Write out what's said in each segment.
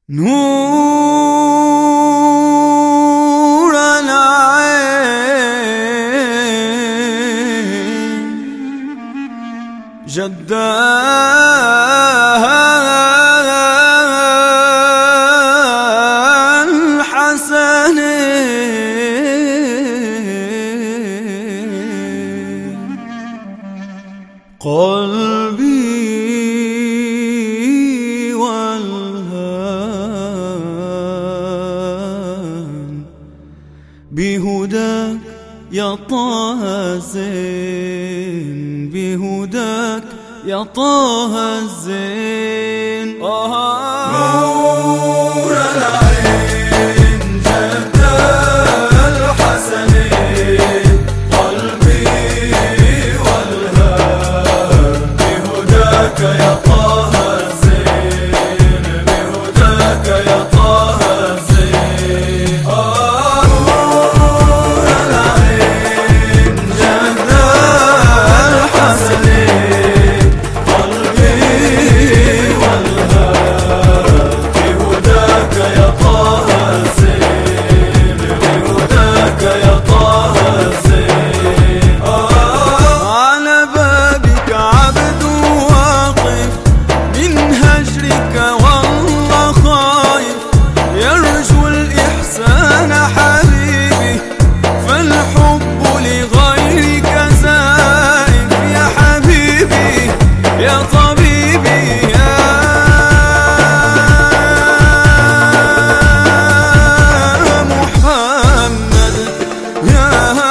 نور العين جداها الحسن قلبي والهان بهداك يا طه الزين، بهداك يا طه الزين. نور العين جدة الحسنين قلبي والهام بهداك يا طه الزين، بهداك يا طه الزين. نور العين جدة الحسنين قلبي والهام بهداك يا طه الزين، بهداك يا طه الزين. على بابك عبد واقف من هجرك والله خايف، يرجو الإحسان حبيبي فالحب لغيرك زائف. يا حبيبي يا طبيبي يا محمد يا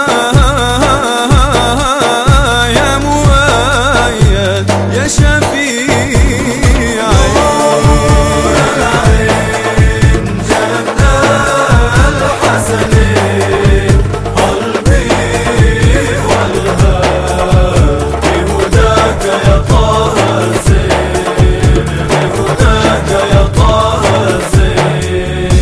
مؤيد يا شفيعي. نور العين جدة الحسنين قلبي والهام بهداك يا طه الزين، بهداك يا طه الزين.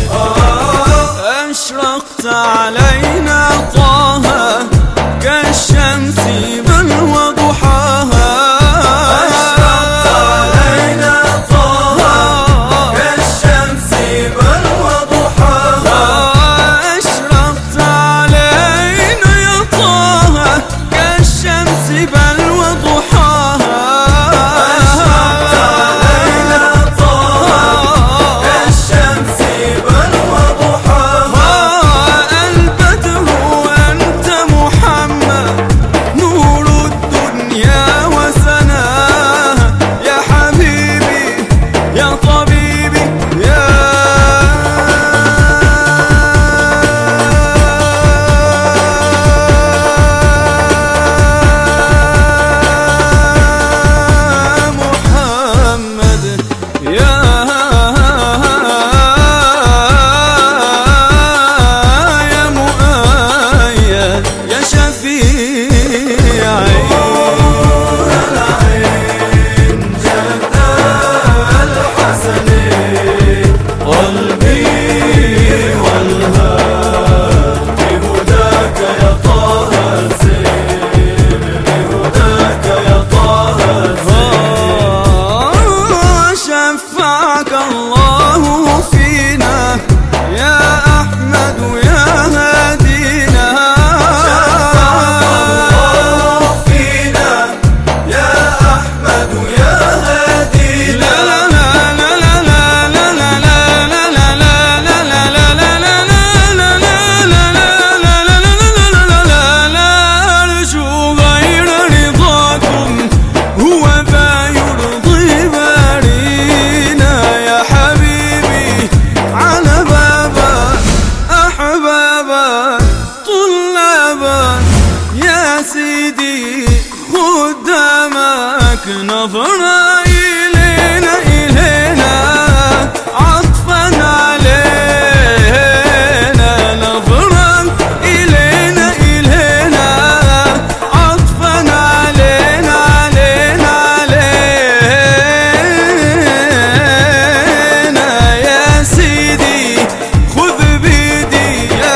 أشرقت علينا طه كالشمس بل وضحاها، أشرقت علينا طه كالشمس بل وضحاها. أشرقت علينا يا طه كالشمس بل وضحاها. أشرقت علينا طه كالشمس بل وضحاها. البدر أنت محمد نور الدنيا وسناها. يا حبيبي يا طبيبي يا محمد يا مؤيد يا شفيعي. نور العين جدة الحسنين قلبي والهام بهداك يا طه الزين، بهداك يا طه الزين. شفعك الله فينا يا أحمد يا هادينا. الله فينا يا أحمد يا هادينا. أرجو غير رضاكم هو ما يرضي بارينا. يا حبيبي على بابك أحبابك طلابك يا سيدي خدامك نظرة إلينا إلينا عطفا علينا. نظرة إلينا إلينا عطفا علينا علينا علينا. يا سيدي خذ بيدي يا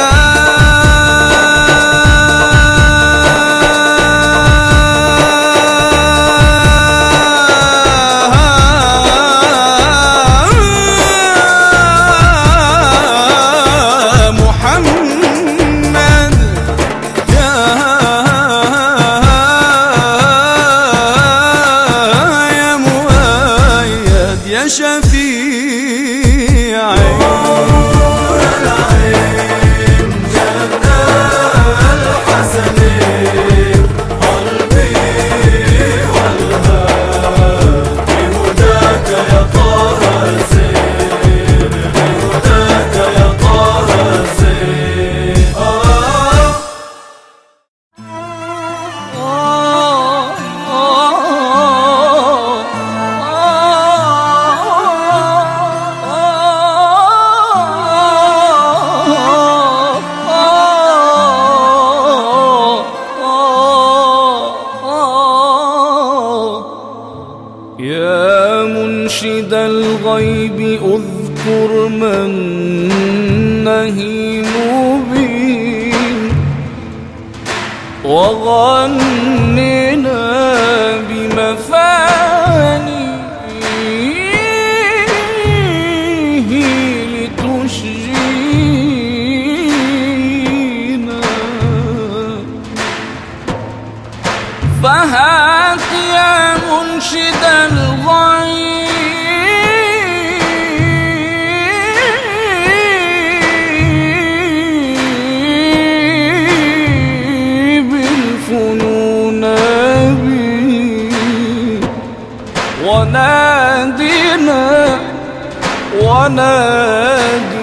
منشد الغيب اذكر من نهيم مبين وغننا بمفانيه لتشجينا. فهات يا منشد الغيب الفنون بي ونادنا